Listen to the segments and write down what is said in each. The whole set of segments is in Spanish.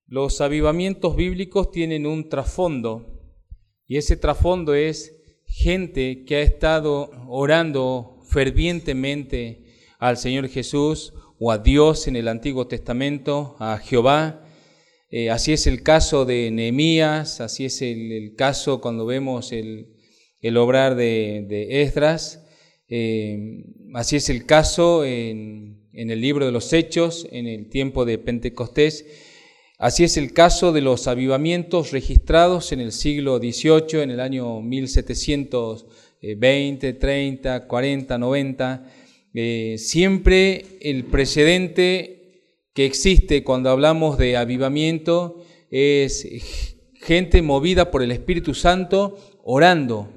Los avivamientos bíblicos tienen un trasfondo, y ese trasfondo es gente que ha estado orando fervientemente al Señor Jesús o a Dios en el Antiguo Testamento, a Jehová. Así es el caso de Nehemías, así es el caso cuando vemos el obrar de Esdras, así es el caso en el libro de los Hechos, en el tiempo de Pentecostés. Así es el caso de los avivamientos registrados en el siglo XVIII, en el año 1720, 30, 40, 90. Siempre el precedente que existe cuando hablamos de avivamiento es gente movida por el Espíritu Santo, orando,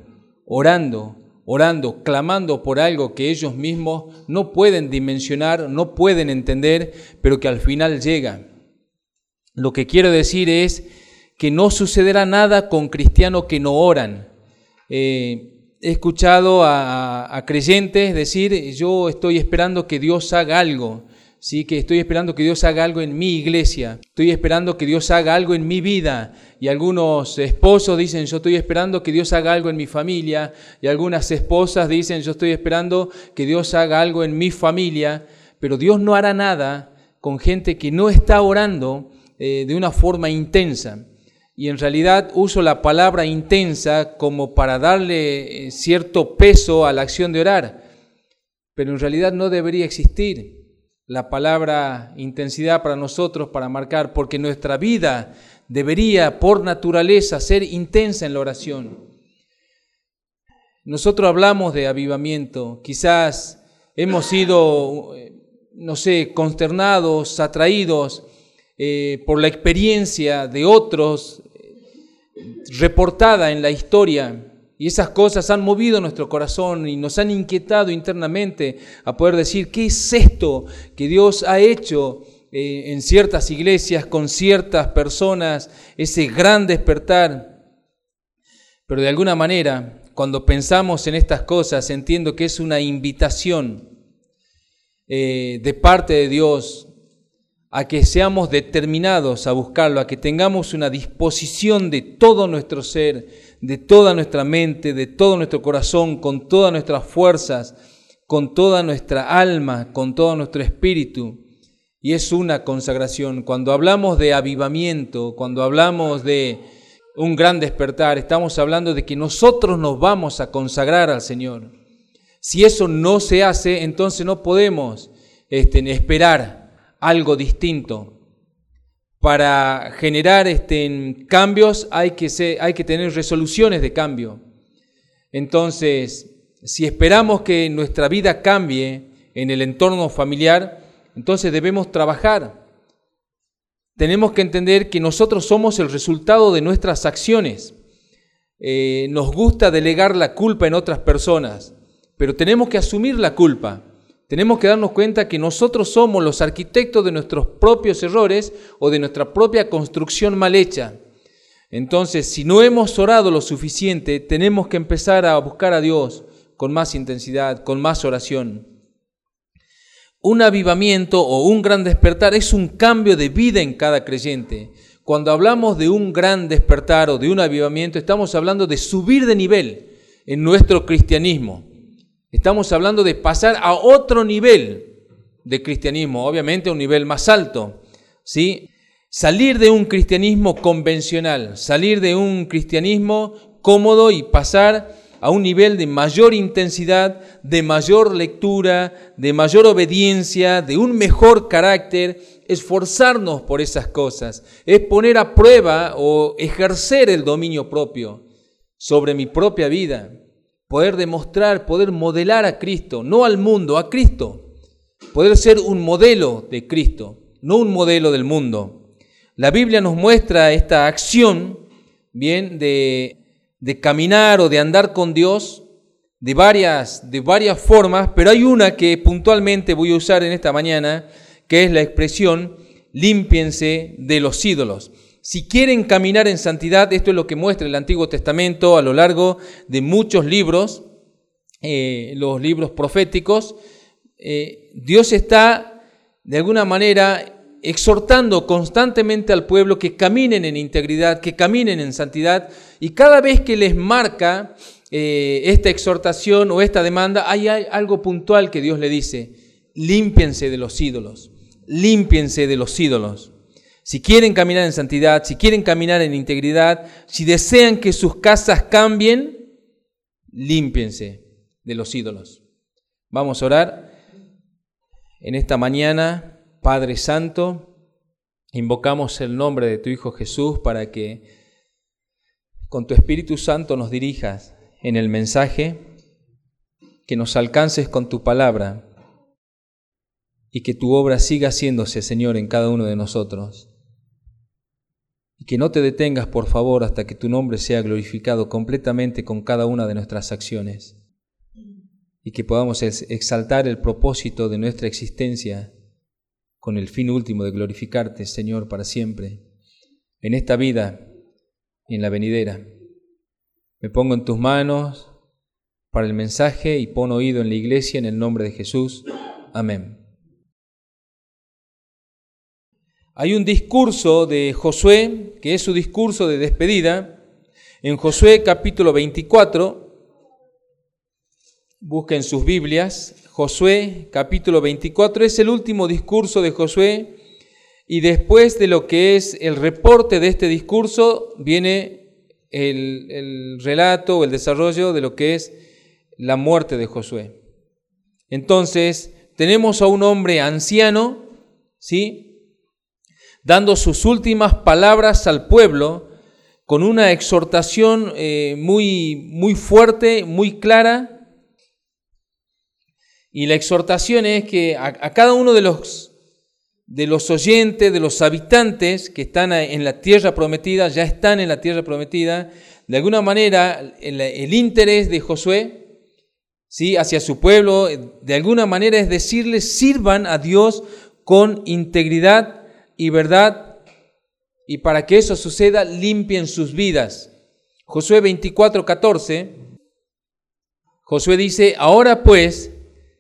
clamando por algo que ellos mismos no pueden dimensionar, no pueden entender, pero que al final llega. Lo que quiero decir es que no sucederá nada con cristianos que no oran. He escuchado a creyentes decir, yo estoy esperando que Dios haga algo, ¿sí? Que estoy esperando que Dios haga algo en mi iglesia, estoy esperando que Dios haga algo en mi vida. Y algunos esposos dicen, yo estoy esperando que Dios haga algo en mi familia. Y algunas esposas dicen, yo estoy esperando que Dios haga algo en mi familia. Pero Dios no hará nada con gente que no está orando de una forma intensa. Y en realidad uso la palabra intensa como para darle cierto peso a la acción de orar, pero en realidad no debería existir la palabra intensidad para nosotros, para marcar, porque nuestra vida debería por naturaleza ser intensa en la oración. Nosotros hablamos de avivamiento, quizás hemos sido, consternados, atraídos por la experiencia de otros reportada en la historia, y esas cosas han movido nuestro corazón y nos han inquietado internamente a poder decir, ¿qué es esto que Dios ha hecho en ciertas iglesias, con ciertas personas, ese gran despertar? Pero de alguna manera, cuando pensamos en estas cosas, entiendo que es una invitación de parte de Dios a que seamos determinados a buscarlo, a que tengamos una disposición de todo nuestro ser, de toda nuestra mente, de todo nuestro corazón, con todas nuestras fuerzas, con toda nuestra alma, con todo nuestro espíritu. Y es una consagración. Cuando hablamos de avivamiento, cuando hablamos de un gran despertar, estamos hablando de que nosotros nos vamos a consagrar al Señor. Si eso no se hace, entonces no podemos esperar algo distinto. Para generar cambios hay que tener resoluciones de cambio. Entonces, si esperamos que nuestra vida cambie en el entorno familiar, entonces debemos trabajar. Tenemos que entender que nosotros somos el resultado de nuestras acciones. Nos gusta delegar la culpa en otras personas, pero tenemos que asumir la culpa. Tenemos que darnos cuenta que nosotros somos los arquitectos de nuestros propios errores o de nuestra propia construcción mal hecha. Entonces, si no hemos orado lo suficiente, tenemos que empezar a buscar a Dios con más intensidad, con más oración. Un avivamiento o un gran despertar es un cambio de vida en cada creyente. Cuando hablamos de un gran despertar o de un avivamiento, estamos hablando de subir de nivel en nuestro cristianismo. Estamos hablando de pasar a otro nivel de cristianismo, obviamente a un nivel más alto, ¿sí? Salir de un cristianismo convencional, salir de un cristianismo cómodo y pasar a un nivel de mayor intensidad, de mayor lectura, de mayor obediencia, de un mejor carácter, esforzarnos por esas cosas, es poner a prueba o ejercer el dominio propio sobre mi propia vida. Poder demostrar, poder modelar a Cristo, no al mundo, a Cristo. Poder ser un modelo de Cristo, no un modelo del mundo. La Biblia nos muestra esta acción, bien, de caminar o de andar con Dios de varias formas, pero hay una que puntualmente voy a usar en esta mañana, que es la expresión, límpiense de los ídolos. Si quieren caminar en santidad, esto es lo que muestra el Antiguo Testamento a lo largo de muchos libros, los libros proféticos. Dios está de alguna manera exhortando constantemente al pueblo que caminen en integridad, que caminen en santidad, y cada vez que les marca esta exhortación o esta demanda, hay algo puntual que Dios le dice: límpiense de los ídolos, límpiense de los ídolos. Si quieren caminar en santidad, si quieren caminar en integridad, si desean que sus casas cambien, límpiense de los ídolos. Vamos a orar en esta mañana. Padre Santo, invocamos el nombre de tu Hijo Jesús para que con tu Espíritu Santo nos dirijas en el mensaje, que nos alcances con tu palabra y que tu obra siga haciéndose, Señor, en cada uno de nosotros. Y que no te detengas, por favor, hasta que tu nombre sea glorificado completamente con cada una de nuestras acciones. Y que podamos exaltar el propósito de nuestra existencia con el fin último de glorificarte, Señor, para siempre, en esta vida y en la venidera. Me pongo en tus manos para el mensaje y pon oído en la iglesia en el nombre de Jesús. Amén. Hay un discurso de Josué, que es su discurso de despedida, en Josué capítulo 24. Busquen sus Biblias. Josué capítulo 24 es el último discurso de Josué, y después de lo que es el reporte de este discurso viene el relato o el desarrollo de lo que es la muerte de Josué. Entonces tenemos a un hombre anciano, ¿sí?, dando sus últimas palabras al pueblo con una exhortación muy fuerte, muy clara. Y la exhortación es que a cada uno de los oyentes, de los habitantes que están en la tierra prometida, ya están en la tierra prometida, de alguna manera el interés de Josué, ¿sí?, hacia su pueblo, de alguna manera es decirles: sirvan a Dios con integridad y verdad, y para que eso suceda, limpien sus vidas. Josué 24:14, Josué dice: ahora pues,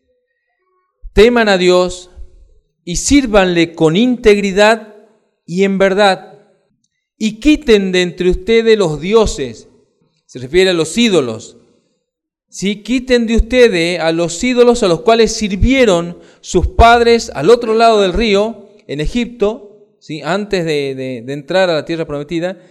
teman a Dios y sírvanle con integridad y en verdad, y quiten de entre ustedes los dioses. Se refiere a los ídolos. Sí, quiten de ustedes a los ídolos a los cuales sirvieron sus padres al otro lado del río, en Egipto, ¿sí?, antes de entrar a la tierra prometida.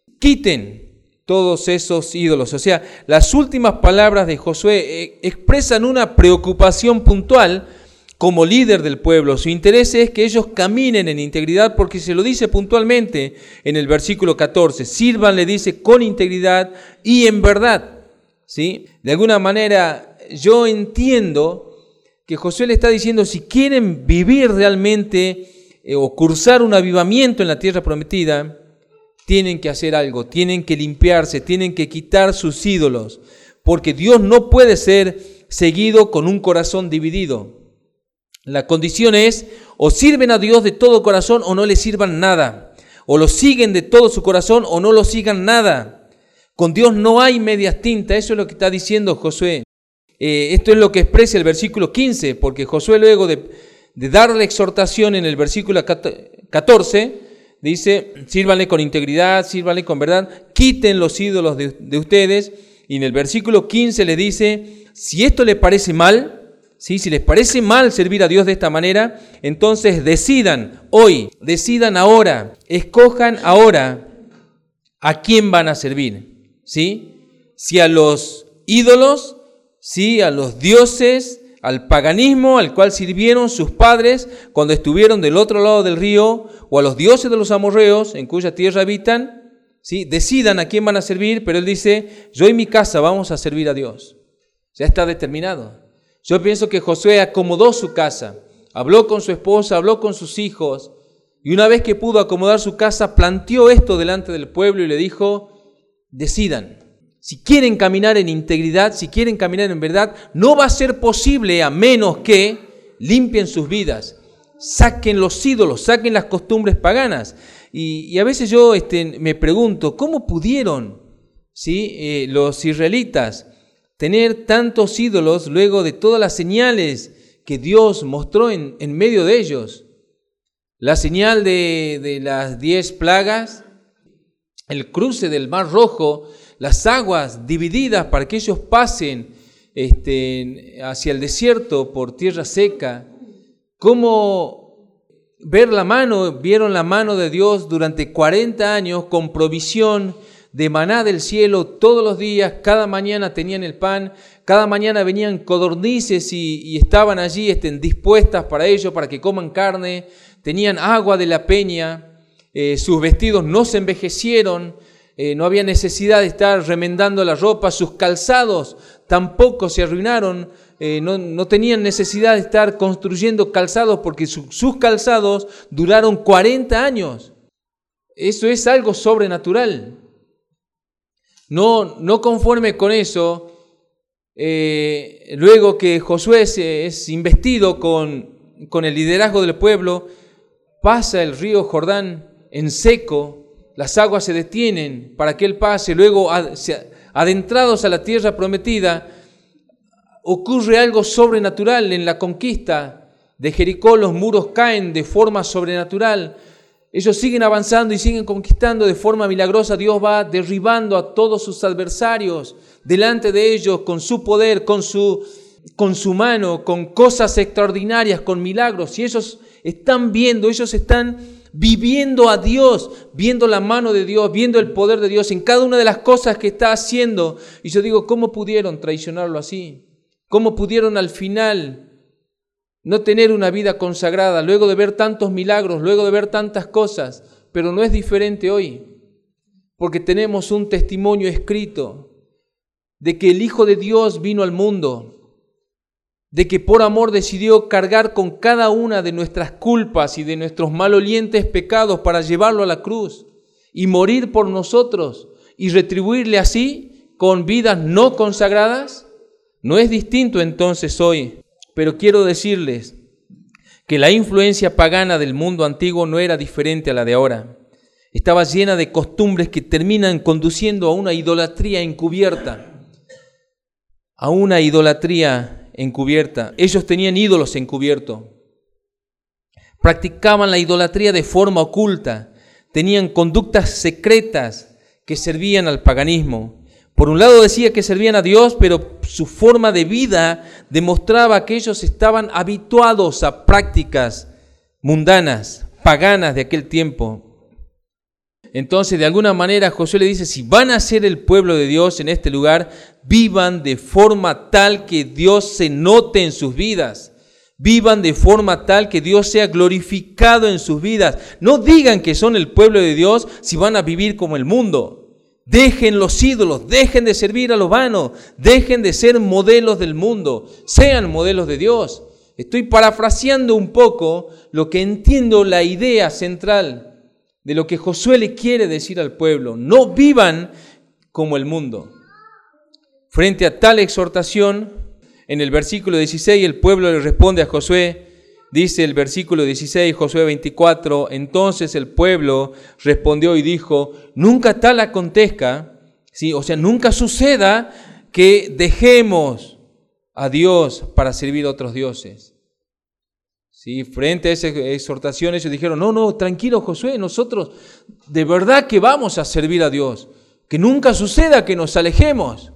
Quiten todos esos ídolos. O sea, las últimas palabras de Josué expresan una preocupación puntual como líder del pueblo. Su interés es que ellos caminen en integridad, porque se lo dice puntualmente en el versículo 14. Sirvan, le dice, con integridad y en verdad, ¿sí? De alguna manera yo entiendo que Josué le está diciendo: si quieren vivir realmente o cursar un avivamiento en la tierra prometida, tienen que hacer algo, tienen que limpiarse, tienen que quitar sus ídolos, porque Dios no puede ser seguido con un corazón dividido. La condición es: o sirven a Dios de todo corazón o no le sirvan nada, o lo siguen de todo su corazón o no lo sigan nada. Con Dios no hay medias tintas. Eso es lo que está diciendo Josué. Esto es lo que expresa el versículo 15, porque Josué, luego de dar la exhortación en el versículo 14, dice: sírvanle con integridad, sírvanle con verdad, quiten los ídolos de ustedes. Y en el versículo 15 le dice: si esto les parece mal, ¿sí?, si les parece mal servir a Dios de esta manera, entonces decidan hoy, decidan ahora, escojan ahora a quién van a servir, ¿sí? Si a los ídolos, ¿sí?, a los dioses, al paganismo al cual sirvieron sus padres cuando estuvieron del otro lado del río, o a los dioses de los amorreos en cuya tierra habitan, ¿sí? Decidan a quién van a servir, pero él dice: yo y mi casa vamos a servir a Dios. Ya está determinado. Yo pienso que Josué acomodó su casa, habló con su esposa, habló con sus hijos, y una vez que pudo acomodar su casa, planteó esto delante del pueblo y le dijo: decidan. Si quieren caminar en integridad, si quieren caminar en verdad, no va a ser posible a menos que limpien sus vidas, saquen los ídolos, saquen las costumbres paganas. Y a veces yo me pregunto: ¿cómo pudieron, ¿sí?, los israelitas tener tantos ídolos luego de todas las señales que Dios mostró en medio de ellos? la señal de las 10 plagas, el cruce del Mar Rojo, las aguas divididas para que ellos pasen hacia el desierto por tierra seca. Cómo vieron la mano de Dios durante 40 años con provisión de maná del cielo todos los días. Cada mañana tenían el pan, cada mañana venían codornices y estaban allí dispuestas para ellos, para que coman carne. Tenían agua de la peña, sus vestidos no se envejecieron, no había necesidad de estar remendando la ropa, sus calzados tampoco se arruinaron, no tenían necesidad de estar construyendo calzados porque sus calzados duraron 40 años. Eso es algo sobrenatural. No conforme con eso, luego que Josué es investido con el liderazgo del pueblo, pasa el río Jordán en seco, las aguas se detienen para que él pase. Luego, adentrados a la tierra prometida, ocurre algo sobrenatural en la conquista de Jericó. Los muros caen de forma sobrenatural. Ellos siguen avanzando y siguen conquistando de forma milagrosa. Dios va derribando a todos sus adversarios delante de ellos con su poder, con su mano, con cosas extraordinarias, con milagros. Y ellos están viendo, ellos están viviendo a Dios, viendo la mano de Dios, viendo el poder de Dios en cada una de las cosas que está haciendo. Y yo digo, ¿cómo pudieron traicionarlo así? ¿Cómo pudieron al final no tener una vida consagrada luego de ver tantos milagros, luego de ver tantas cosas? Pero no es diferente hoy, porque tenemos un testimonio escrito de que el Hijo de Dios vino al mundo, de que por amor decidió cargar con cada una de nuestras culpas y de nuestros malolientes pecados para llevarlo a la cruz y morir por nosotros y retribuirle así con vidas no consagradas. No es distinto entonces hoy, pero quiero decirles que la influencia pagana del mundo antiguo no era diferente a la de ahora. Estaba llena de costumbres que terminan conduciendo a una idolatría encubierta, a una idolatría encubierta. Ellos tenían ídolos encubierto, practicaban la idolatría de forma oculta, tenían conductas secretas que servían al paganismo. Por un lado decía que servían a Dios, pero su forma de vida demostraba que ellos estaban habituados a prácticas mundanas, paganas de aquel tiempo. Entonces, de alguna manera, Josué le dice, si van a ser el pueblo de Dios en este lugar, vivan de forma tal que Dios se note en sus vidas. Vivan de forma tal que Dios sea glorificado en sus vidas. No digan que son el pueblo de Dios si van a vivir como el mundo. Dejen los ídolos, dejen de servir a lo vano, dejen de ser modelos del mundo, sean modelos de Dios. Estoy parafraseando un poco lo que entiendo la idea central de lo que Josué le quiere decir al pueblo. No vivan como el mundo. Frente a tal exhortación, en el versículo 16, el pueblo le responde a Josué. Dice el versículo 16, Josué 24, entonces el pueblo respondió y dijo, nunca tal acontezca, ¿sí? O sea, nunca suceda que dejemos a Dios para servir a otros dioses. Sí, frente a esa exhortación ellos dijeron, no, tranquilo Josué, nosotros de verdad que vamos a servir a Dios, que nunca suceda que nos alejemos.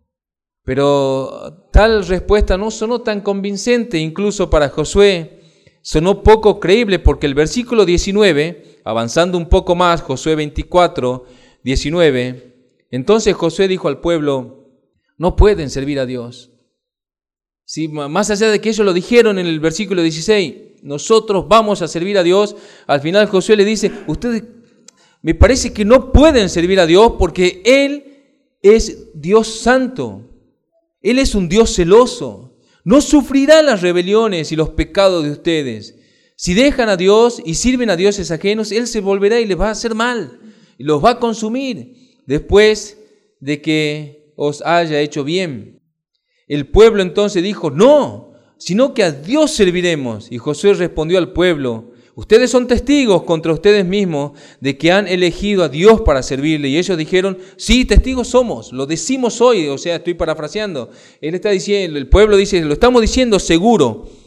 Pero tal respuesta no sonó tan convincente, incluso para Josué sonó poco creíble, porque el versículo 19, avanzando un poco más, Josué 24, 19, entonces Josué dijo al pueblo, no pueden servir a Dios. Sí, más allá de que ellos lo dijeron en el versículo 16, nosotros vamos a servir a Dios, al final Josué le dice, ustedes me parece que no pueden servir a Dios porque Él es Dios santo, Él es un Dios celoso, no sufrirá las rebeliones y los pecados de ustedes. Si dejan a Dios y sirven a dioses ajenos, Él se volverá y les va a hacer mal, y los va a consumir después de que os haya hecho bien. El pueblo entonces dijo, no, sino que a Dios serviremos. Y Josué respondió al pueblo, ustedes son testigos contra ustedes mismos de que han elegido a Dios para servirle. Y ellos dijeron, sí, testigos somos, lo decimos hoy. O sea, estoy parafraseando. Él está diciendo, el pueblo dice, lo estamos diciendo seguro,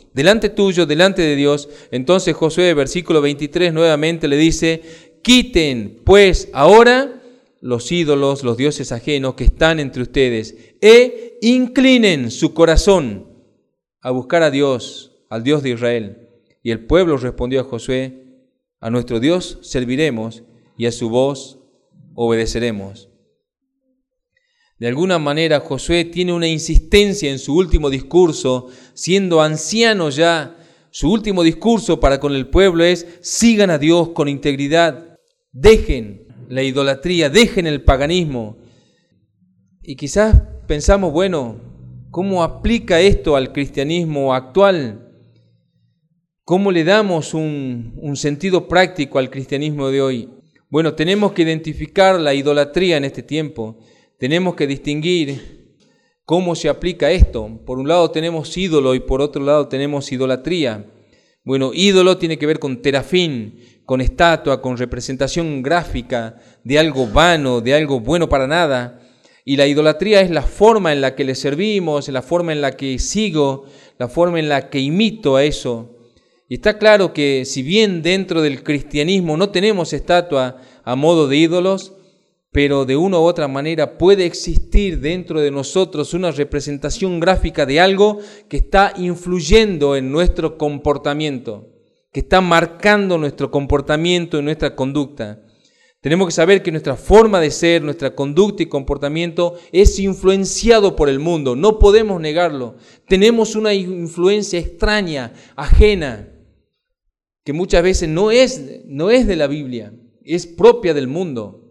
delante tuyo, delante de Dios. Entonces Josué, versículo 23, nuevamente le dice: quiten pues ahora los ídolos, los dioses ajenos que están entre ustedes, e inclinen su corazón a buscar a Dios, al Dios de Israel. Y el pueblo respondió a Josué: a nuestro Dios serviremos y a su voz obedeceremos. De alguna manera Josué tiene una insistencia en su último discurso, siendo anciano ya. Su último discurso para con el pueblo es: sigan a Dios con integridad, dejen la idolatría, dejen el paganismo. Y quizás pensamos, bueno, ¿cómo aplica esto al cristianismo actual? ¿Cómo le damos un sentido práctico al cristianismo de hoy? Bueno, tenemos que identificar la idolatría en este tiempo. Tenemos que distinguir cómo se aplica esto. Por un lado tenemos ídolo y por otro lado tenemos idolatría. Bueno, ídolo tiene que ver con terafín, con estatua, con representación gráfica de algo vano, de algo bueno para nada. Y la idolatría es la forma en la que le servimos, la forma en la que sigo, la forma en la que imito a eso. Y está claro que si bien dentro del cristianismo no tenemos estatua a modo de ídolos, pero de una u otra manera puede existir dentro de nosotros una representación gráfica de algo que está influyendo en nuestro comportamiento, que está marcando nuestro comportamiento y nuestra conducta. Tenemos que saber que nuestra forma de ser, nuestra conducta y comportamiento es influenciado por el mundo, no podemos negarlo. Tenemos una influencia extraña, ajena, que muchas veces no es de la Biblia, es propia del mundo.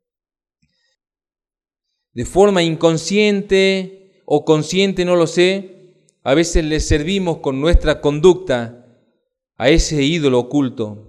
De forma inconsciente o consciente, no lo sé, a veces le servimos con nuestra conducta a ese ídolo oculto.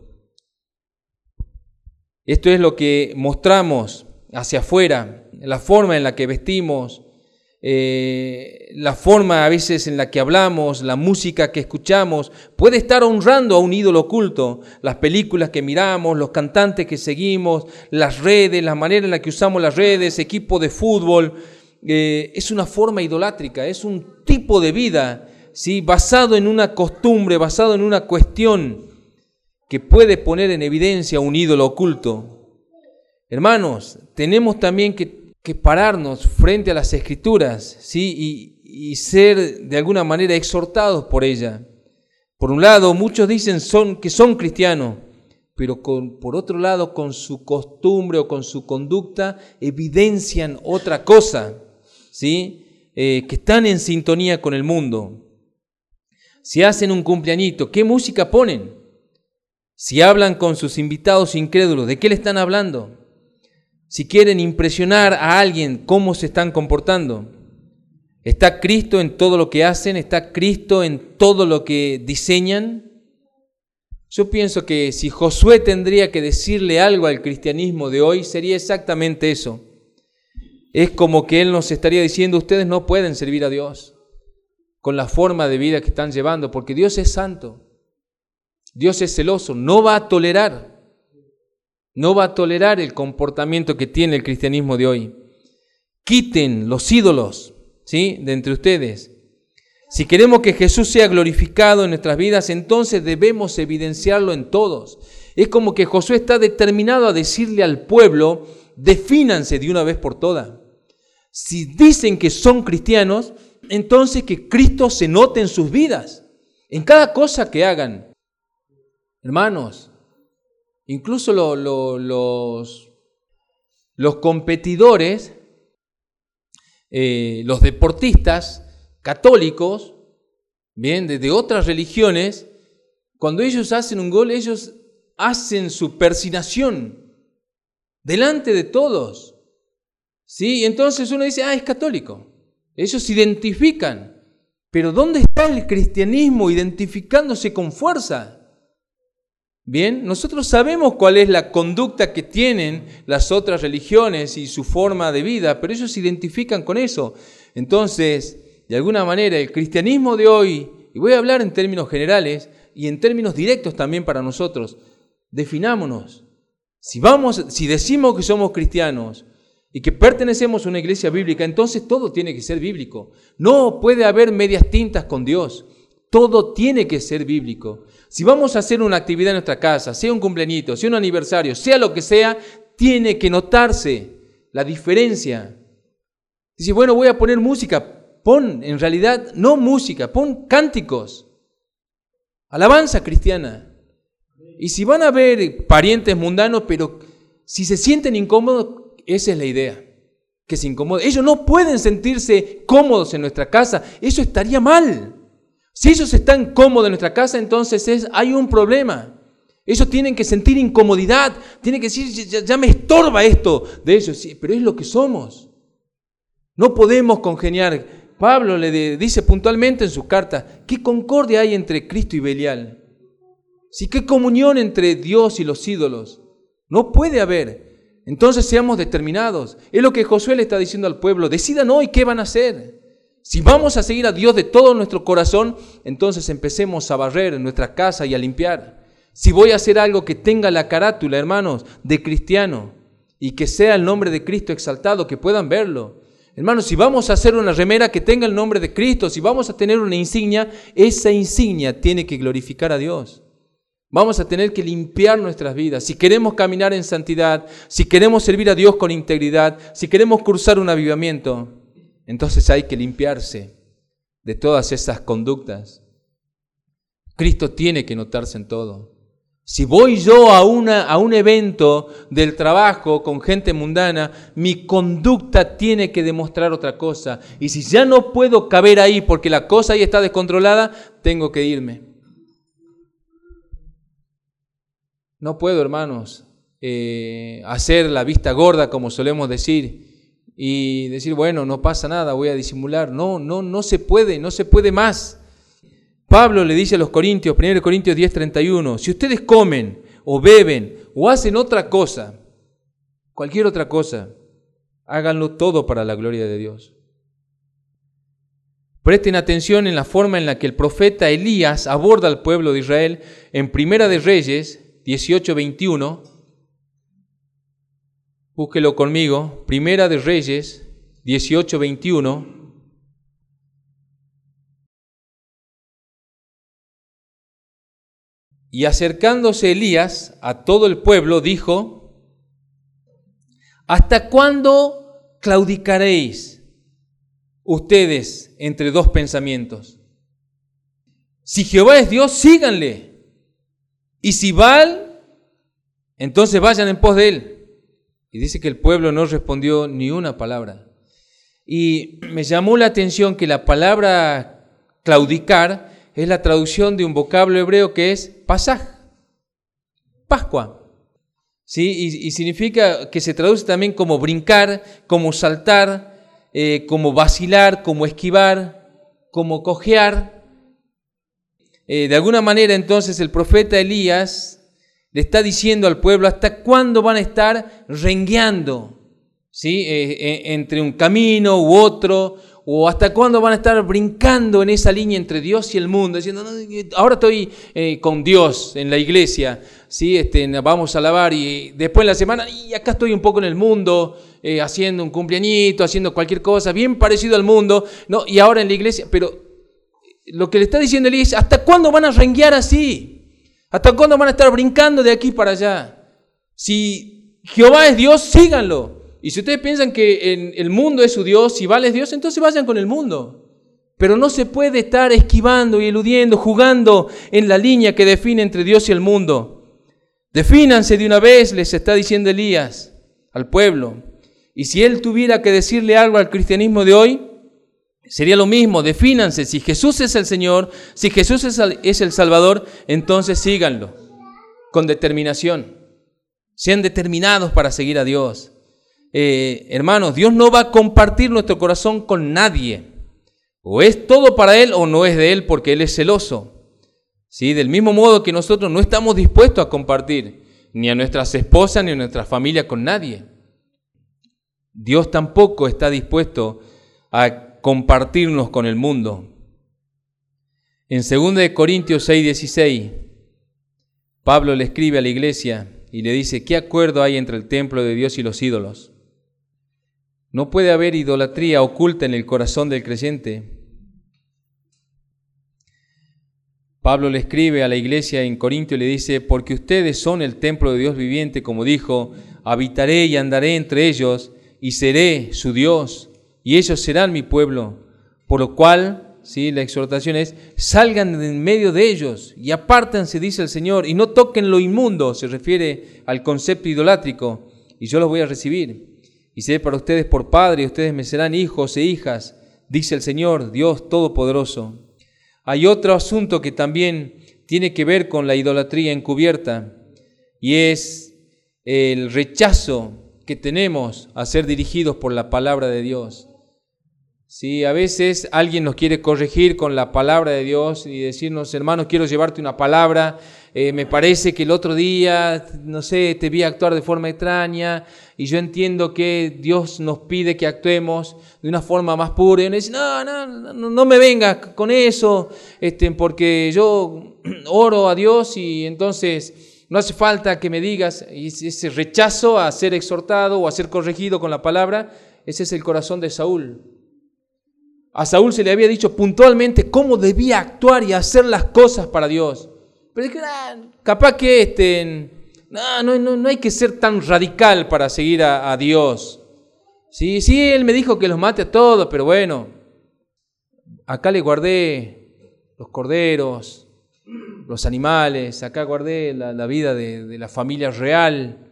Esto es lo que mostramos hacia afuera, la forma en la que vestimos, la forma a veces en la que hablamos, la música que escuchamos, puede estar honrando a un ídolo oculto. Las películas que miramos, los cantantes que seguimos, las redes, la manera en la que usamos las redes, equipo de fútbol, es una forma idolátrica, es un tipo de vida, ¿sí? Basado en una costumbre, basado en una cuestión que puede poner en evidencia un ídolo oculto. Hermanos, tenemos también que pararnos frente a las Escrituras, ¿sí? y ser de alguna manera exhortados por ella. Por un lado, muchos dicen que son cristianos, pero por otro lado, con su costumbre o con su conducta, evidencian otra cosa, ¿sí? Que están en sintonía con el mundo. Si hacen un cumpleañito, ¿qué música ponen? Si hablan con sus invitados incrédulos, ¿de qué le están hablando? Si quieren impresionar a alguien, ¿cómo se están comportando? ¿Está Cristo en todo lo que hacen? ¿Está Cristo en todo lo que diseñan? Yo pienso que si Josué tendría que decirle algo al cristianismo de hoy, sería exactamente eso. Es como que él nos estaría diciendo: ustedes no pueden servir a Dios con la forma de vida que están llevando, porque Dios es santo, Dios es celoso, no va a tolerar el comportamiento que tiene el cristianismo de hoy. Quiten los ídolos, ¿sí?, de entre ustedes. Si queremos que Jesús sea glorificado en nuestras vidas, entonces debemos evidenciarlo en todos. Es como que Josué está determinado a decirle al pueblo: defínanse de una vez por todas. Si dicen que son cristianos, entonces que Cristo se note en sus vidas, en cada cosa que hagan. Hermanos, incluso los competidores, los deportistas católicos, bien, de otras religiones, cuando ellos hacen un gol, ellos hacen su persinación delante de todos, ¿sí? Entonces uno dice: es católico. Ellos se identifican. Pero ¿dónde está el cristianismo identificándose con fuerza? Bien, nosotros sabemos cuál es la conducta que tienen las otras religiones y su forma de vida, pero ellos se identifican con eso. Entonces, de alguna manera, el cristianismo de hoy, y voy a hablar en términos generales y en términos directos también para nosotros, definámonos. Si decimos que somos cristianos y que pertenecemos a una iglesia bíblica, entonces todo tiene que ser bíblico. No puede haber medias tintas con Dios. Todo tiene que ser bíblico. Si vamos a hacer una actividad en nuestra casa, sea un cumpleañito, sea un aniversario, sea lo que sea, tiene que notarse la diferencia. Dice, bueno, voy a poner música. Pon, en realidad, no música, pon cánticos. Alabanza cristiana. Y si van a ver parientes mundanos, pero si se sienten incómodos, esa es la idea, que se incomoden. Ellos no pueden sentirse cómodos en nuestra casa, eso estaría mal. Si ellos están cómodos en nuestra casa, entonces hay un problema. Ellos tienen que sentir incomodidad, tienen que decir, ya me estorba esto de ellos, sí, pero es lo que somos. No podemos congeniar. Pablo le dice puntualmente en su carta, ¿qué concordia hay entre Cristo y Belial? ¿Sí? ¿Qué comunión entre Dios y los ídolos? No puede haber. Entonces seamos determinados. Es lo que Josué le está diciendo al pueblo, decidan hoy qué van a hacer. Si vamos a seguir a Dios de todo nuestro corazón, entonces empecemos a barrer en nuestra casa y a limpiar. Si voy a hacer algo que tenga la carátula, hermanos, de cristiano y que sea el nombre de Cristo exaltado, que puedan verlo. Hermanos, si vamos a hacer una remera que tenga el nombre de Cristo, si vamos a tener una insignia, esa insignia tiene que glorificar a Dios. Vamos a tener que limpiar nuestras vidas. Si queremos caminar en santidad, si queremos servir a Dios con integridad, si queremos cursar un avivamiento, entonces hay que limpiarse de todas esas conductas. Cristo tiene que notarse en todo. Si voy yo a un evento del trabajo con gente mundana, mi conducta tiene que demostrar otra cosa. Y si ya no puedo caber ahí porque la cosa ahí está descontrolada, tengo que irme. No puedo, hermanos, hacer la vista gorda, como solemos decir, y decir, bueno, no pasa nada, voy a disimular. No se puede más. Pablo le dice a los Corintios, 1 Corintios 10:31, si ustedes comen o beben o hacen otra cosa, cualquier otra cosa, háganlo todo para la gloria de Dios. Presten atención en la forma en la que el profeta Elías aborda al pueblo de Israel en Primera de Reyes 18:21. Búsquelo conmigo, Primera de Reyes 18:21. Y acercándose Elías a todo el pueblo, dijo, ¿hasta cuándo claudicaréis ustedes entre dos pensamientos? Si Jehová es Dios, síganle. Y si Baal, entonces vayan en pos de él. Y dice que el pueblo no respondió ni una palabra. Y me llamó la atención que la palabra claudicar es la traducción de un vocablo hebreo que es Pasaj, Pascua. ¿Sí? Y significa que se traduce también como brincar, como saltar, como vacilar, como esquivar, como cojear. De alguna manera entonces el profeta Elías le está diciendo al pueblo hasta cuándo van a estar rengueando, ¿sí? Entre un camino u otro, o hasta cuándo van a estar brincando en esa línea entre Dios y el mundo, diciendo, no, ahora estoy con Dios en la iglesia, ¿sí? Vamos a alabar y después en la semana, y acá estoy un poco en el mundo, haciendo un cumpleañito, haciendo cualquier cosa, bien parecido al mundo, ¿no? Y ahora en la iglesia, pero lo que le está diciendo Elías, ¿hasta cuándo van a renguear así? ¿Hasta cuándo van a estar brincando de aquí para allá? Si Jehová es Dios, síganlo. Y si ustedes piensan que el mundo es su Dios, si Baal es Dios, entonces vayan con el mundo. Pero no se puede estar esquivando y eludiendo, jugando en la línea que define entre Dios y el mundo. Defínanse de una vez, les está diciendo Elías al pueblo. Y si él tuviera que decirle algo al cristianismo de hoy, sería lo mismo, defínanse. Si Jesús es el Señor, si Jesús es el Salvador, entonces síganlo con determinación. Sean determinados para seguir a Dios. Hermanos, Dios no va a compartir nuestro corazón con nadie. O es todo para Él o no es de Él porque Él es celoso. ¿Sí? Del mismo modo que nosotros no estamos dispuestos a compartir ni a nuestras esposas ni a nuestra familia con nadie. Dios tampoco está dispuesto a compartirnos con el mundo. En 2 Corintios 6:16, Pablo le escribe a la iglesia y le dice, ¿qué acuerdo hay entre el templo de Dios y los ídolos? No puede haber idolatría oculta en el corazón del creyente. Pablo le escribe a la iglesia en Corinto y le dice: porque ustedes son el templo de Dios viviente, como dijo, habitaré y andaré entre ellos y seré su Dios y ellos serán mi pueblo. Por lo cual, ¿sí?, la exhortación es: salgan de en medio de ellos y apártense, dice el Señor, y no toquen lo inmundo, se refiere al concepto idolátrico, y yo los voy a recibir. Y seré para ustedes por padre, y ustedes me serán hijos e hijas, dice el Señor, Dios Todopoderoso. Hay otro asunto que también tiene que ver con la idolatría encubierta, y es el rechazo que tenemos a ser dirigidos por la palabra de Dios. Sí, a veces alguien nos quiere corregir con la palabra de Dios y decirnos: hermano, quiero llevarte una palabra, me parece que el otro día, no sé, te vi actuar de forma extraña y yo entiendo que Dios nos pide que actuemos de una forma más pura. Y uno dice: no me vengas con eso, porque yo oro a Dios y entonces no hace falta que me digas. Y ese rechazo a ser exhortado o a ser corregido con la palabra, ese es el corazón de Saúl. A Saúl se le había dicho puntualmente cómo debía actuar y hacer las cosas para Dios. Pero es que capaz que no hay que ser tan radical para seguir a Dios. Sí, él me dijo que los mate a todos, pero bueno, acá le guardé los corderos, los animales, acá guardé la vida de la familia real.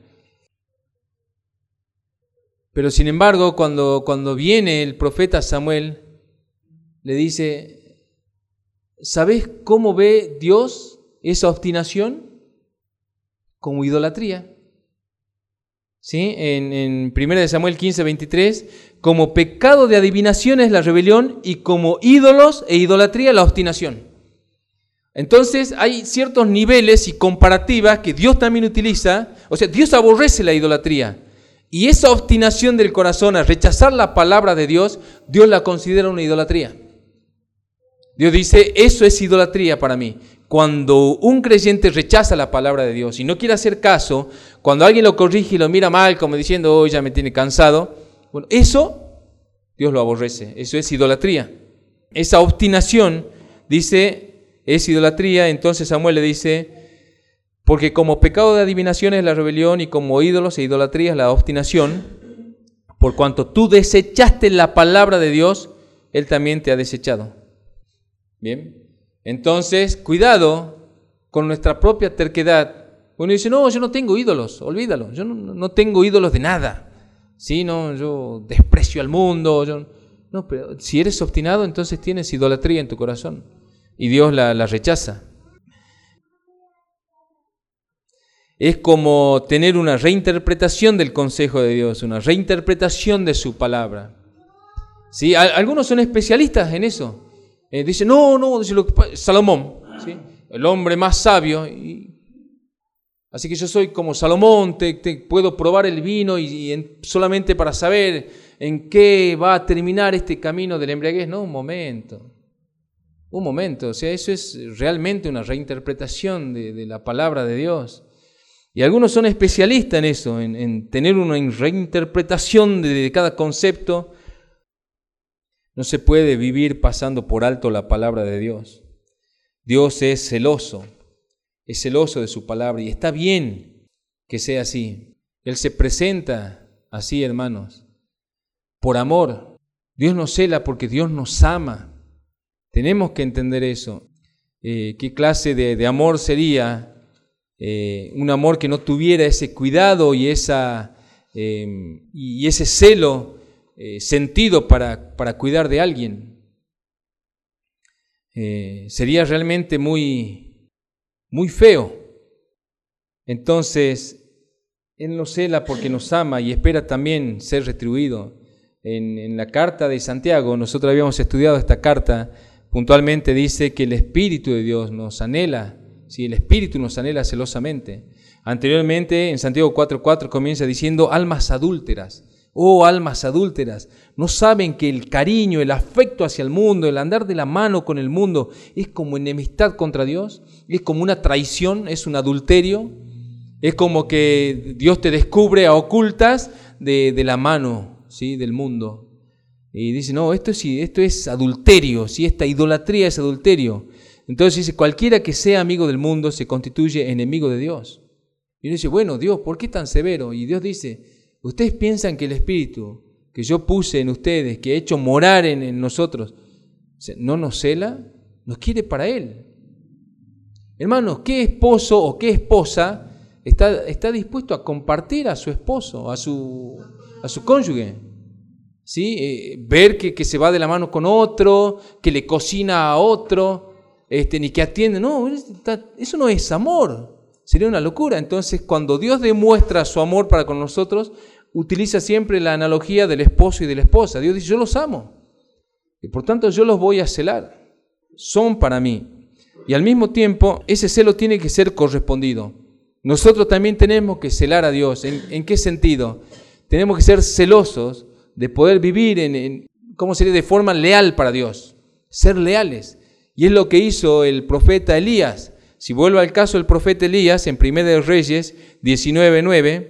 Pero sin embargo, cuando viene el profeta Samuel, le dice: ¿sabés cómo ve Dios esa obstinación? Como idolatría. ¿Sí? En 1 Samuel 15:23, como pecado de adivinación es la rebelión y como ídolos e idolatría la obstinación. Entonces hay ciertos niveles y comparativas que Dios también utiliza. O sea, Dios aborrece la idolatría. Y esa obstinación del corazón a rechazar la palabra de Dios, Dios la considera una idolatría. Dios dice: eso es idolatría para mí. Cuando un creyente rechaza la palabra de Dios y no quiere hacer caso, cuando alguien lo corrige y lo mira mal, como diciendo: oh, ya me tiene cansado, bueno, eso Dios lo aborrece, eso es idolatría. Esa obstinación, dice, es idolatría. Entonces Samuel le dice: porque como pecado de adivinación es la rebelión y como ídolos e idolatría es la obstinación, por cuanto tú desechaste la palabra de Dios, Él también te ha desechado. Bien, entonces cuidado con nuestra propia terquedad. Uno dice: no, yo no tengo ídolos, olvídalo, yo no tengo ídolos de nada. Sí, no, yo desprecio al mundo. No, pero si eres obstinado, entonces tienes idolatría en tu corazón y Dios la rechaza. Es como tener una reinterpretación del consejo de Dios, una reinterpretación de su palabra. ¿Sí? Algunos son especialistas en eso. Dice: dice Salomón, ¿sí?, el hombre más sabio, así que yo soy como Salomón, te puedo probar el vino solamente para saber en qué va a terminar este camino de la embriaguez. No, un momento, o sea, eso es realmente una reinterpretación de la palabra de Dios. Y algunos son especialistas en eso, en tener una reinterpretación de cada concepto. No se puede vivir pasando por alto la palabra de Dios. Dios es celoso de su palabra y está bien que sea así. Él se presenta así, hermanos, por amor. Dios nos cela porque Dios nos ama. Tenemos que entender eso. ¿Qué clase de amor sería? Un amor que no tuviera ese cuidado y ese celo sentido para cuidar de alguien. Sería realmente muy, muy feo. Entonces, Él nos cela porque nos ama y espera también ser retribuido. En la carta de Santiago, nosotros habíamos estudiado esta carta, puntualmente dice que el Espíritu de Dios nos anhela, ¿sí? El Espíritu nos anhela celosamente. Anteriormente, en Santiago 4:4 comienza diciendo: almas adúlteras. Oh, almas adúlteras, ¿no saben que el cariño, el afecto hacia el mundo, el andar de la mano con el mundo es como enemistad contra Dios? Es como una traición, es un adulterio. Es como que Dios te descubre a ocultas de la mano, ¿sí?, del mundo. Y dice: no, esto es adulterio, ¿sí? Esta idolatría es adulterio. Entonces dice, cualquiera que sea amigo del mundo se constituye enemigo de Dios. Y uno dice, bueno, Dios, ¿por qué tan severo? Y Dios dice, ustedes piensan que el Espíritu que yo puse en ustedes, que he hecho morar en nosotros, no nos cela, nos quiere para Él. Hermanos, ¿qué esposo o qué esposa está dispuesto a compartir a su esposo, a su cónyuge? ¿Sí? Ver que se va de la mano con otro, que le cocina a otro, ni que atiende. No, eso no es amor. Sería una locura. Entonces, cuando Dios demuestra su amor para con nosotros, utiliza siempre la analogía del esposo y de la esposa. Dios dice, yo los amo y por tanto yo los voy a celar. Son para mí. Y al mismo tiempo, ese celo tiene que ser correspondido. Nosotros también tenemos que celar a Dios. ¿En qué sentido? Tenemos que ser celosos de poder vivir ¿cómo sería? De forma leal para Dios. Ser leales. Y es lo que hizo el profeta Elías. Si vuelvo al caso del profeta Elías, en 1 Reyes 19:9,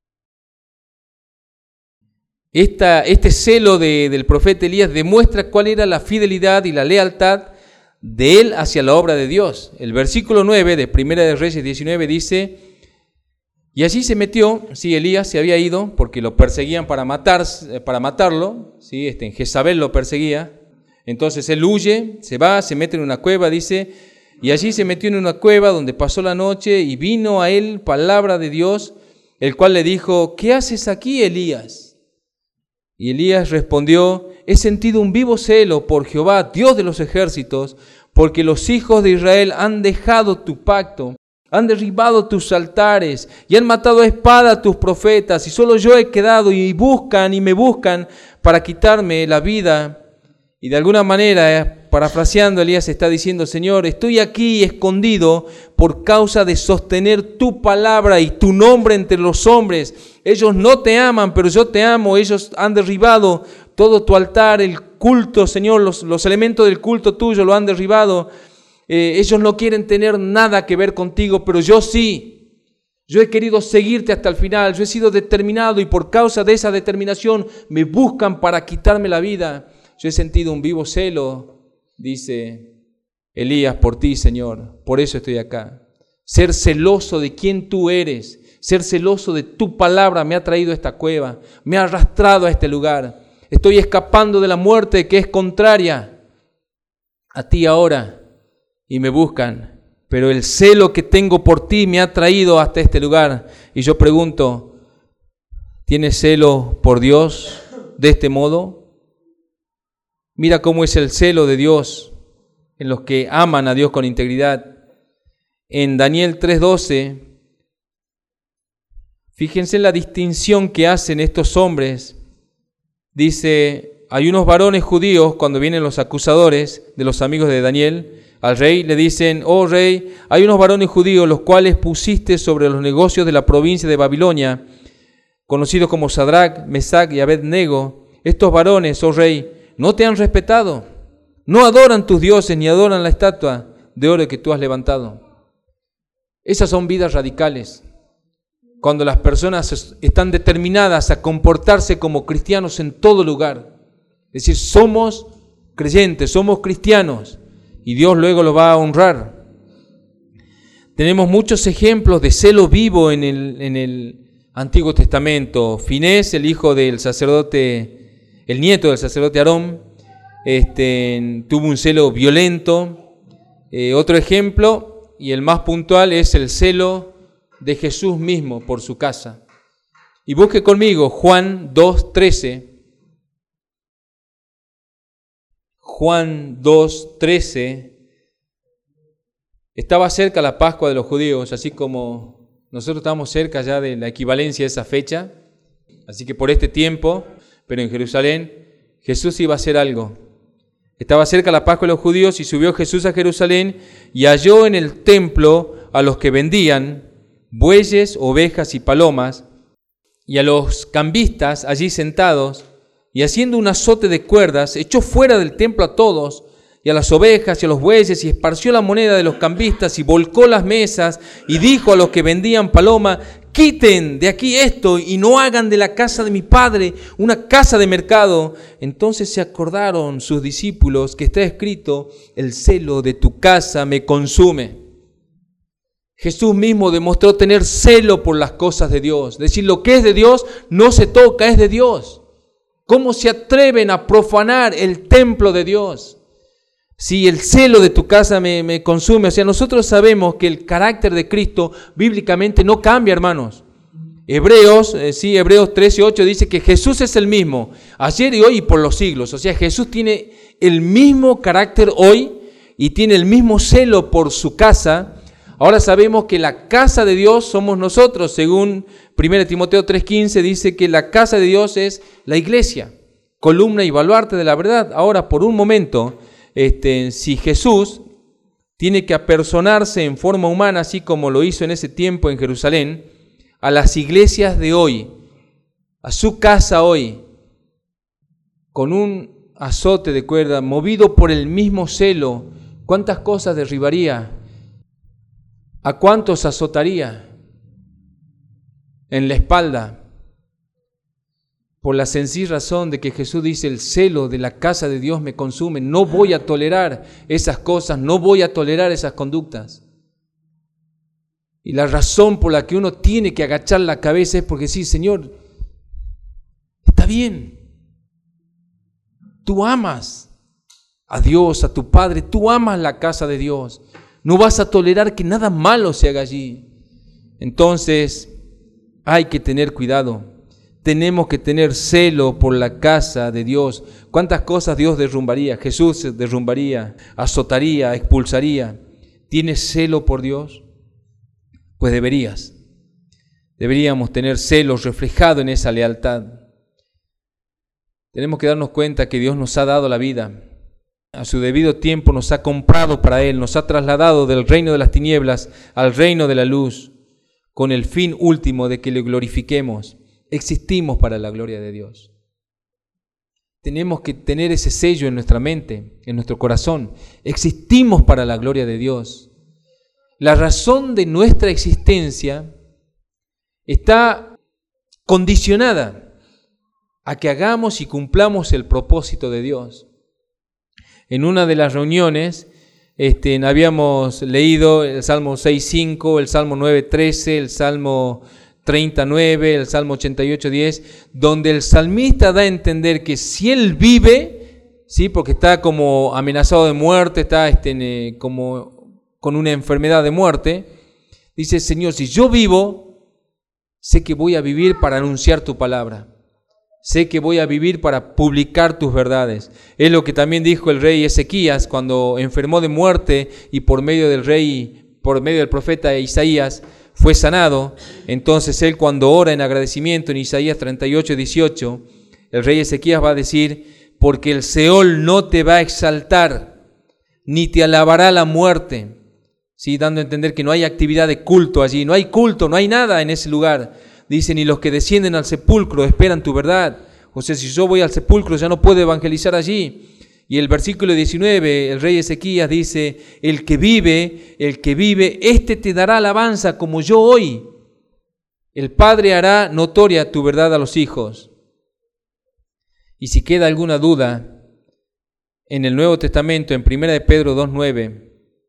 este celo del profeta Elías demuestra cuál era la fidelidad y la lealtad de él hacia la obra de Dios. El versículo 9 de 1 Reyes 19 dice, y allí se metió, sí, Elías se había ido porque lo perseguían para matarlo, sí, en Jezabel lo perseguía. Entonces él huye, se va, se mete en una cueva, dice, y allí se metió en una cueva donde pasó la noche y vino a él palabra de Dios, el cual le dijo, ¿qué haces aquí, Elías? Y Elías respondió, he sentido un vivo celo por Jehová, Dios de los ejércitos, porque los hijos de Israel han dejado tu pacto, han derribado tus altares y han matado a espada a tus profetas, y solo yo he quedado y me buscan para quitarme la vida. Y de alguna manera, parafraseando, Elías está diciendo, Señor, estoy aquí escondido por causa de sostener tu palabra y tu nombre entre los hombres. Ellos no te aman, pero yo te amo. Ellos han derribado todo tu altar, el culto, Señor, los elementos del culto tuyo lo han derribado. Ellos no quieren tener nada que ver contigo, pero yo sí. Yo he querido seguirte hasta el final. Yo he sido determinado y por causa de esa determinación me buscan para quitarme la vida. Yo he sentido un vivo celo, dice Elías, por ti, Señor. Por eso estoy acá. Ser celoso de quién tú eres, ser celoso de tu palabra me ha traído a esta cueva, me ha arrastrado a este lugar. Estoy escapando de la muerte que es contraria a ti ahora y me buscan. Pero el celo que tengo por ti me ha traído hasta este lugar. Y yo pregunto, ¿tienes celo por Dios de este modo? Mira cómo es el celo de Dios en los que aman a Dios con integridad. En Daniel 3:12, fíjense en la distinción que hacen estos hombres. Dice, hay unos varones judíos, cuando vienen los acusadores de los amigos de Daniel, al rey le dicen, oh rey, hay unos varones judíos los cuales pusiste sobre los negocios de la provincia de Babilonia, conocidos como Sadrach, Mesach y Abed-nego. Estos varones, oh rey, no te han respetado, no adoran tus dioses ni adoran la estatua de oro que tú has levantado. Esas son vidas radicales. Cuando las personas están determinadas a comportarse como cristianos en todo lugar. Es decir, somos creyentes, somos cristianos y Dios luego lo va a honrar. Tenemos muchos ejemplos de celo vivo en el Antiguo Testamento. Finés, el hijo del sacerdote, el nieto del sacerdote Aarón, tuvo un celo violento. Otro ejemplo, y el más puntual, es el celo de Jesús mismo por su casa. Y busque conmigo Juan 2:13. Juan 2:13. Estaba cerca la Pascua de los judíos, así como nosotros estamos cerca ya de la equivalencia de esa fecha. Así que por este tiempo, pero en Jerusalén, Jesús iba a hacer algo. Estaba cerca la Pascua de los judíos y subió Jesús a Jerusalén y halló en el templo a los que vendían bueyes, ovejas y palomas, y a los cambistas allí sentados, y haciendo un azote de cuerdas, echó fuera del templo a todos, y a las ovejas y a los bueyes, y esparció la moneda de los cambistas, y volcó las mesas, y dijo a los que vendían paloma, quiten de aquí esto y no hagan de la casa de mi padre una casa de mercado. Entonces se acordaron sus discípulos que está escrito: el celo de tu casa me consume. Jesús mismo demostró tener celo por las cosas de Dios. Es decir, lo que es de Dios no se toca, es de Dios. ¿Cómo se atreven a profanar el templo de Dios? Si el celo de tu casa me consume. O sea, nosotros sabemos que el carácter de Cristo bíblicamente no cambia, hermanos. Hebreos 13:8 dice que Jesús es el mismo, ayer y hoy y por los siglos. O sea, Jesús tiene el mismo carácter hoy y tiene el mismo celo por su casa. Ahora sabemos que la casa de Dios somos nosotros. Según 1 Timoteo 3:15 dice que la casa de Dios es la iglesia, columna y baluarte de la verdad. Ahora, por un momento, si Jesús tiene que apersonarse en forma humana, así como lo hizo en ese tiempo en Jerusalén, a las iglesias de hoy, a su casa hoy, con un azote de cuerda, movido por el mismo celo, ¿cuántas cosas derribaría? ¿A cuántos azotaría en la espalda? Por la sencilla razón de que Jesús dice: el celo de la casa de Dios me consume. No voy a tolerar esas cosas, no voy a tolerar esas conductas. Y la razón por la que uno tiene que agachar la cabeza es porque sí, Señor, está bien. Tú amas a Dios, a tu Padre, tú amas la casa de Dios. No vas a tolerar que nada malo se haga allí. Entonces, hay que tener cuidado. Tenemos que tener celo por la casa de Dios. ¿Cuántas cosas Dios derrumbaría? Jesús derrumbaría, azotaría, expulsaría. ¿Tienes celo por Dios? Pues deberíamos tener celo reflejado en esa lealtad. Tenemos que darnos cuenta que Dios nos ha dado la vida. A su debido tiempo nos ha comprado para Él, nos ha trasladado del reino de las tinieblas al reino de la luz, con el fin último de que le glorifiquemos. Existimos para la gloria de Dios. Tenemos que tener ese sello en nuestra mente, en nuestro corazón. Existimos para la gloria de Dios. La razón de nuestra existencia está condicionada a que hagamos y cumplamos el propósito de Dios. En una de las reuniones habíamos leído el Salmo 6:5, el Salmo 9:13, el Salmo 39, el Salmo 88:10, donde el salmista da a entender que si él vive, ¿sí? Porque está como amenazado de muerte, está como con una enfermedad de muerte, dice: Señor, si yo vivo, sé que voy a vivir para anunciar tu palabra. Sé que voy a vivir para publicar tus verdades. Es lo que también dijo el rey Ezequías cuando enfermó de muerte y por medio del profeta Isaías fue sanado. Entonces él, cuando ora en agradecimiento en Isaías 38:18, el rey Ezequías va a decir: porque el Seol no te va a exaltar, ni te alabará la muerte. ¿Sí? Dando a entender que no hay actividad de culto allí, no hay culto, no hay nada en ese lugar. Dice: ni los que descienden al sepulcro esperan tu verdad. O sea, si yo voy al sepulcro ya no puedo evangelizar allí. Y el versículo 19, el rey Ezequías dice: el que vive, éste te dará alabanza como yo hoy. El Padre hará notoria tu verdad a los hijos. Y si queda alguna duda, en el Nuevo Testamento, en 1 de Pedro 2:9,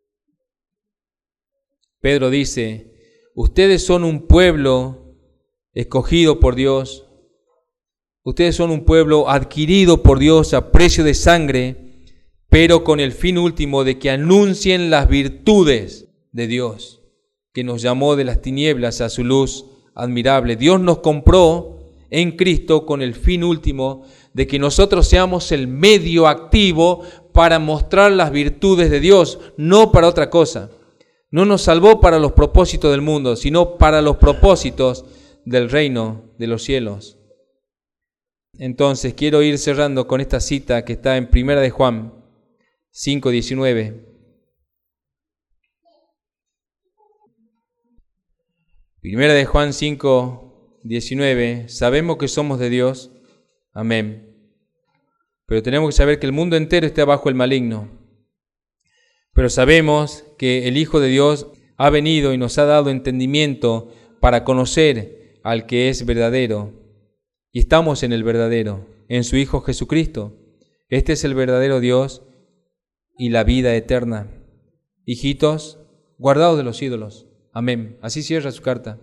Pedro dice: ustedes son un pueblo escogido por Dios, ustedes son un pueblo adquirido por Dios a precio de sangre, pero con el fin último de que anuncien las virtudes de Dios, que nos llamó de las tinieblas a su luz admirable. Dios nos compró en Cristo con el fin último de que nosotros seamos el medio activo para mostrar las virtudes de Dios, no para otra cosa. No nos salvó para los propósitos del mundo, sino para los propósitos del reino de los cielos. Entonces quiero ir cerrando con esta cita que está en 1 de Juan 5:19. 1 de Juan 5:19. Sabemos que somos de Dios. Amén. Pero tenemos que saber que el mundo entero está bajo el maligno. Pero sabemos que el Hijo de Dios ha venido y nos ha dado entendimiento para conocer al que es verdadero. Y estamos en el verdadero, en su Hijo Jesucristo. Este es el verdadero Dios y la vida eterna. Hijitos, guardaos de los ídolos. Amén. Así cierra su carta.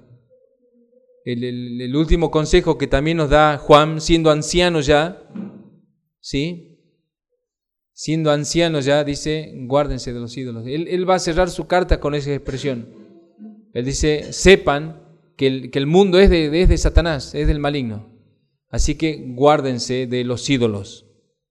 El último consejo que también nos da Juan, siendo anciano ya, ¿sí? Siendo anciano ya, dice, guárdense de los ídolos. Él va a cerrar su carta con esa expresión. Él dice, sepan que el mundo es de Satanás, es del maligno. Así que guárdense de los ídolos.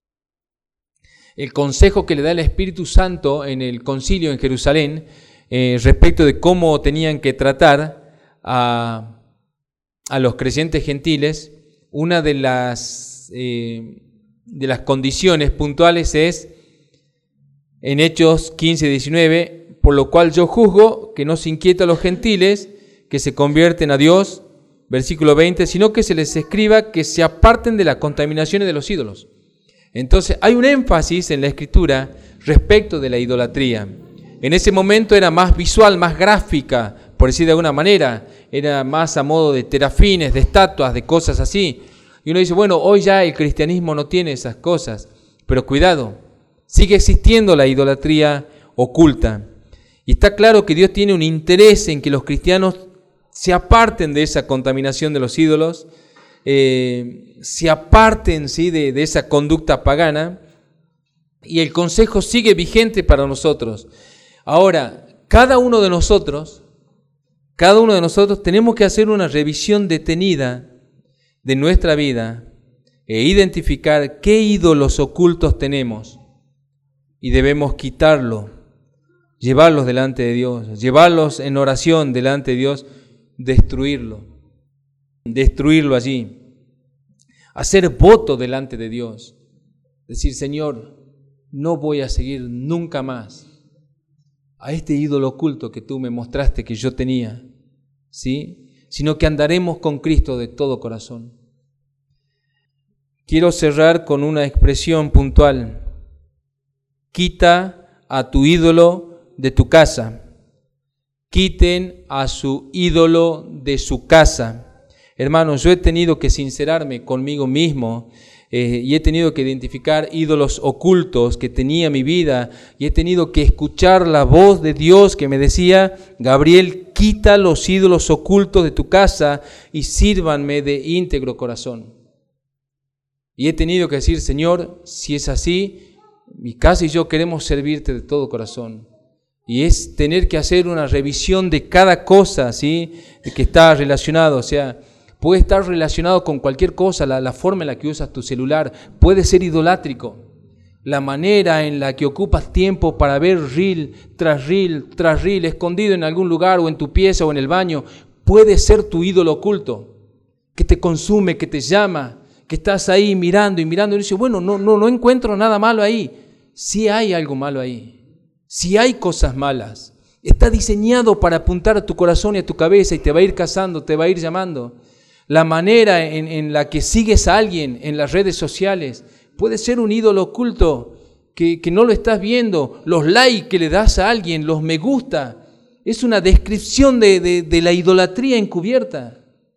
El consejo que le da el Espíritu Santo en el concilio en Jerusalén respecto de cómo tenían que tratar a los creyentes gentiles, una de las condiciones puntuales es en Hechos 15:19, por lo cual yo juzgo que no se inquieta a los gentiles que se convierten a Dios, versículo 20, sino que se les escriba que se aparten de las contaminaciones de los ídolos. Entonces hay un énfasis en la Escritura respecto de la idolatría. En ese momento era más visual, más gráfica, por decir de alguna manera, era más a modo de terafines, de estatuas, de cosas así. Y uno dice, bueno, hoy ya el cristianismo no tiene esas cosas, pero cuidado, sigue existiendo la idolatría oculta. Y está claro que Dios tiene un interés en que los cristianos se aparten de esa contaminación de los ídolos, se aparten, ¿sí?, de esa conducta pagana, y el consejo sigue vigente para nosotros. Ahora, cada uno de nosotros tenemos que hacer una revisión detenida de nuestra vida e identificar qué ídolos ocultos tenemos y debemos quitarlo, llevarlos delante de Dios, llevarlos en oración delante de Dios, destruirlo allí, hacer voto delante de Dios, decir, Señor, no voy a seguir nunca más a este ídolo oculto que tú me mostraste que yo tenía, ¿sí?, sino que andaremos con Cristo de todo corazón. Quiero cerrar con una expresión puntual: quita a tu ídolo de tu casa. Quiten a su ídolo de su casa. Hermanos, yo he tenido que sincerarme conmigo mismo y he tenido que identificar ídolos ocultos que tenía mi vida y he tenido que escuchar la voz de Dios que me decía, Gabriel, quita los ídolos ocultos de tu casa y sírvanme de íntegro corazón. Y he tenido que decir, Señor, si es así, mi casa y yo queremos servirte de todo corazón. Y es tener que hacer una revisión de cada cosa, ¿sí?, de que está relacionado. O sea, puede estar relacionado con cualquier cosa, la forma en la que usas tu celular puede ser idolátrico. La manera en la que ocupas tiempo para ver reel tras reel, escondido en algún lugar o en tu pieza o en el baño, puede ser tu ídolo oculto, que te consume, que te llama, que estás ahí mirando y dices, bueno, no encuentro nada malo ahí. Sí hay algo malo ahí. Si hay cosas malas, está diseñado para apuntar a tu corazón y a tu cabeza y te va a ir cazando, te va a ir llamando. La manera en la que sigues a alguien en las redes sociales puede ser un ídolo oculto que no lo estás viendo. Los likes que le das a alguien, los me gusta, es una descripción de la idolatría encubierta.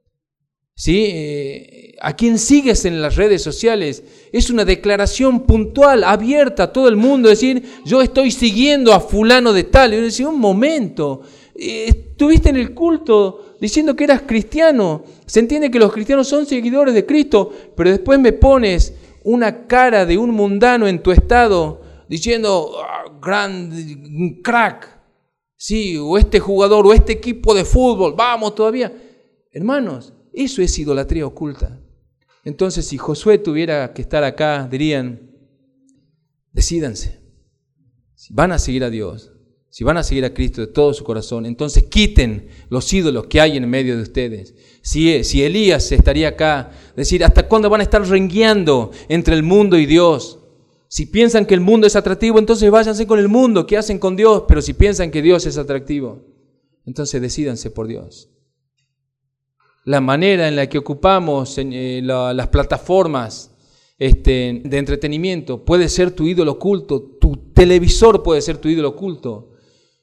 ¿Sí? A quien sigues en las redes sociales es una declaración puntual, abierta a todo el mundo, decir, yo estoy siguiendo a fulano de tal. Y yo decía, un momento, estuviste en el culto diciendo que eras cristiano, se entiende que los cristianos son seguidores de Cristo, pero después me pones una cara de un mundano en tu estado diciendo, gran crack, sí, o este jugador, o este equipo de fútbol, vamos todavía. Hermanos, eso es idolatría oculta. Entonces, si Josué tuviera que estar acá, dirían, decídanse. Si van a seguir a Dios, si van a seguir a Cristo de todo su corazón, entonces quiten los ídolos que hay en medio de ustedes. Si Elías estaría acá, decir, ¿hasta cuándo van a estar rengueando entre el mundo y Dios? Si piensan que el mundo es atractivo, entonces váyanse con el mundo, ¿qué hacen con Dios? Pero si piensan que Dios es atractivo, entonces decídanse por Dios. La manera en la que ocupamos las plataformas de entretenimiento puede ser tu ídolo oculto, tu televisor puede ser tu ídolo oculto.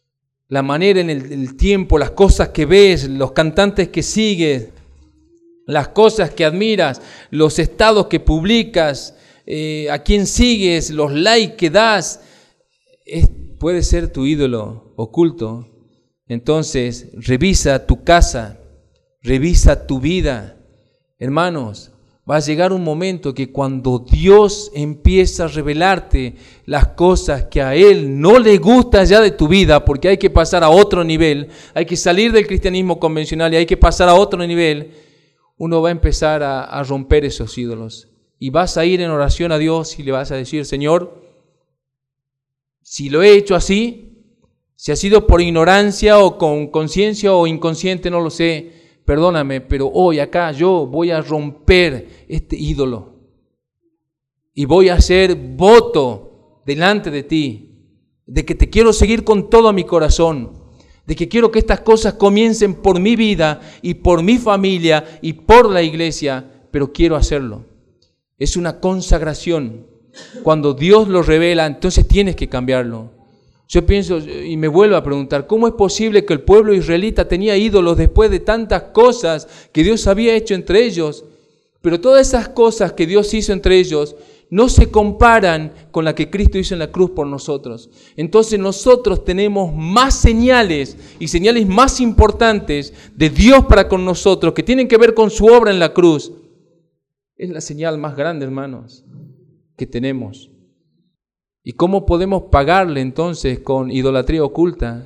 la manera en el tiempo, las cosas que ves, los cantantes que sigues, las cosas que admiras, los estados que publicas, a quién sigues, los likes que das, puede ser tu ídolo oculto. Entonces, revisa tu casa, revisa tu vida. Hermanos, va a llegar un momento que cuando Dios empieza a revelarte las cosas que a Él no le gusta ya de tu vida, porque hay que pasar a otro nivel, hay que salir del cristianismo convencional y hay que pasar a otro nivel, uno va a empezar a romper esos ídolos. Y vas a ir en oración a Dios y le vas a decir: Señor, si lo he hecho así, si ha sido por ignorancia o con conciencia o inconsciente, no lo sé, perdóname, pero hoy acá yo voy a romper este ídolo y voy a hacer voto delante de ti, de que te quiero seguir con todo mi corazón, de que quiero que estas cosas comiencen por mi vida y por mi familia y por la iglesia, pero quiero hacerlo. Es una consagración. Cuando Dios lo revela, entonces tienes que cambiarlo. Yo pienso y me vuelvo a preguntar, ¿cómo es posible que el pueblo israelita tenía ídolos después de tantas cosas que Dios había hecho entre ellos? Pero todas esas cosas que Dios hizo entre ellos no se comparan con la que Cristo hizo en la cruz por nosotros. Entonces nosotros tenemos más señales y señales más importantes de Dios para con nosotros que tienen que ver con su obra en la cruz. Es la señal más grande, hermanos, que tenemos. ¿Y cómo podemos pagarle entonces con idolatría oculta?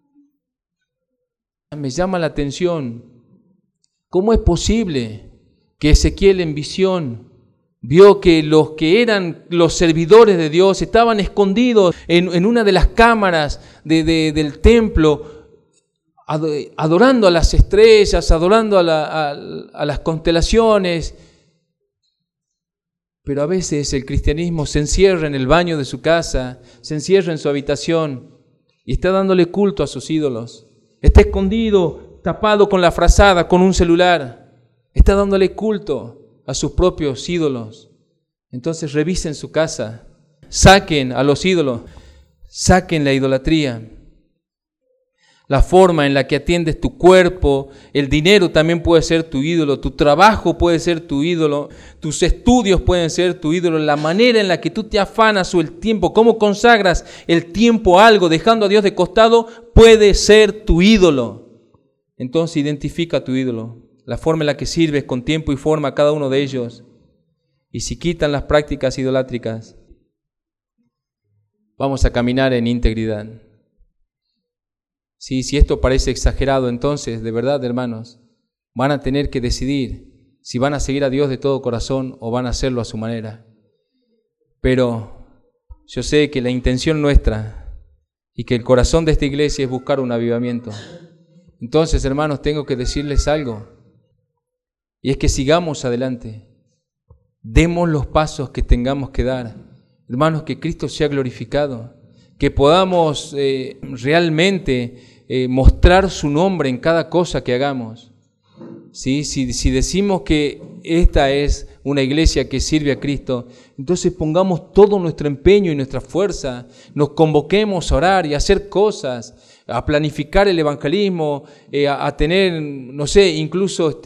Me llama la atención. ¿Cómo es posible que Ezequiel en visión vio que los que eran los servidores de Dios estaban escondidos en una de las cámaras del templo, adorando a las estrellas, adorando a las constelaciones? Pero a veces el cristianismo se encierra en el baño de su casa, se encierra en su habitación y está dándole culto a sus ídolos. Está escondido, tapado con la frazada, con un celular. Está dándole culto a sus propios ídolos. Entonces revisen su casa, saquen a los ídolos, saquen la idolatría. La forma en la que atiendes tu cuerpo, el dinero también puede ser tu ídolo, tu trabajo puede ser tu ídolo, tus estudios pueden ser tu ídolo, la manera en la que tú te afanas o el tiempo, cómo consagras el tiempo a algo, dejando a Dios de costado, puede ser tu ídolo. Entonces identifica tu ídolo, la forma en la que sirves con tiempo y forma a cada uno de ellos. Y si quitan las prácticas idolátricas, vamos a caminar en integridad. Sí, si esto parece exagerado, entonces, de verdad, hermanos, van a tener que decidir si van a seguir a Dios de todo corazón o van a hacerlo a su manera. Pero yo sé que la intención nuestra y que el corazón de esta iglesia es buscar un avivamiento. Entonces, hermanos, tengo que decirles algo, y es que sigamos adelante, demos los pasos que tengamos que dar. Hermanos, que Cristo sea glorificado, que podamos realmente mostrar su nombre en cada cosa que hagamos. ¿Sí? Si decimos que esta es una iglesia que sirve a Cristo, entonces pongamos todo nuestro empeño y nuestra fuerza, nos convoquemos a orar y a hacer cosas, a planificar el evangelismo, a tener, no sé, incluso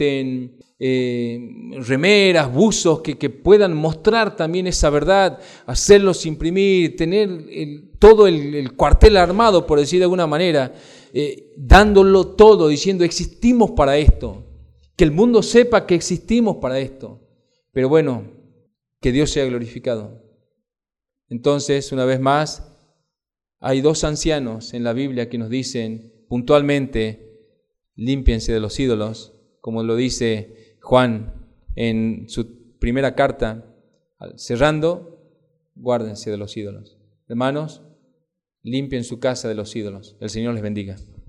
remeras, buzos que puedan mostrar también esa verdad, hacerlos imprimir, tener todo el cuartel armado, por decir de alguna manera, dándolo todo, diciendo existimos para esto, que el mundo sepa que existimos para esto. Pero bueno, que Dios sea glorificado. Entonces, una vez más, hay dos ancianos en la Biblia que nos dicen puntualmente: límpiense de los ídolos, como lo dice Juan en su primera carta, cerrando: guárdense de los ídolos. Hermanos, limpien su casa de los ídolos. El Señor les bendiga.